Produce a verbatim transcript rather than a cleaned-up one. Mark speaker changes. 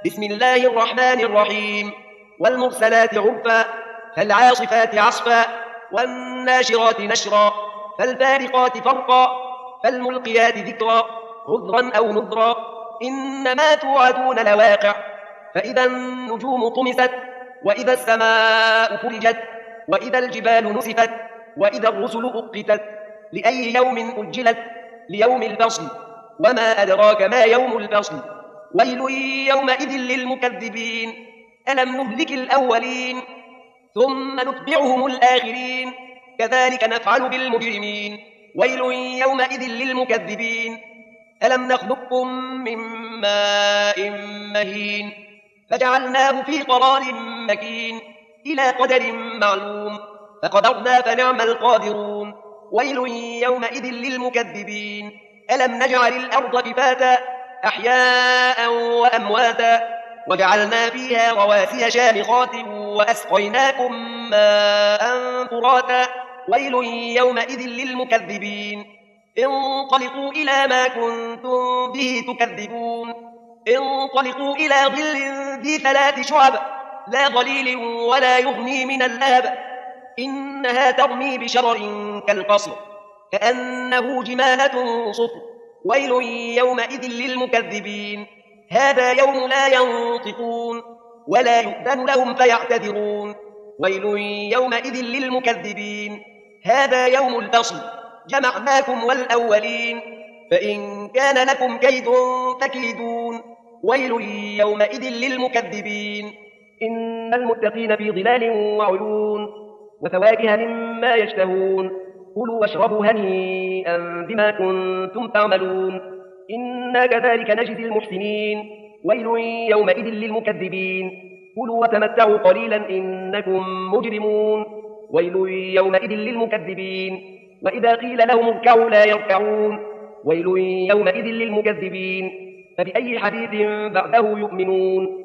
Speaker 1: بسم الله الرحمن الرحيم. والمرسلات عرفا فالعاصفات عصفا والناشرات نشرا فالفارقات فرقا فالملقيات ذكرا عذرا أو نذرا إنما توعدون لواقع. فإذا النجوم طمست وإذا السماء فرجت وإذا الجبال نسفت وإذا الرسل أقتت لأي يوم أجلت ليوم الفصل وما أدراك ما يوم الفصل ويل يومئذ للمكذبين ألم نهلك الأولين ثم نتبعهم الآخرين كذلك نفعل بالمجرمين ويل يومئذ للمكذبين ألم نخلقكم من ماء مهين فجعلناه في قرار مكين إلى قدر معلوم فقدرنا فنعم القادرون ويل يومئذ للمكذبين ألم نجعل الأرض كفاتا أحياء وأمواتا وجعلنا فيها رواسي شامخات وأسقيناكم ماء فراتا ويل يومئذ للمكذبين انطلقوا إلى ما كنتم به تكذبون انطلقوا إلى ظل ذي ثلاث شعب لا ظليل ولا يغني من اللهب إنها ترمي بشرر كالقصر كأنه جمالة صفر ويل يومئذ للمكذبين هذا يوم لا ينطقون ولا يؤذن لهم فيعتذرون ويل يومئذ للمكذبين هذا يوم الفصل جمعناكم والأولين فإن كان لكم كيد فكيدون ويل يومئذ للمكذبين إن المتقين في ظلال وعيون وفواكه مما يشتهون كلوا واشربوا هنيئا بما كنتم تعملون إنا كذلك نجزي المحسنين ويل يومئذ للمكذبين كلوا وتمتعوا قليلا إنكم مجرمون ويل يومئذ للمكذبين وإذا قيل لهم اركعوا لا يركعون ويل يومئذ للمكذبين فبأي حديث بعده يؤمنون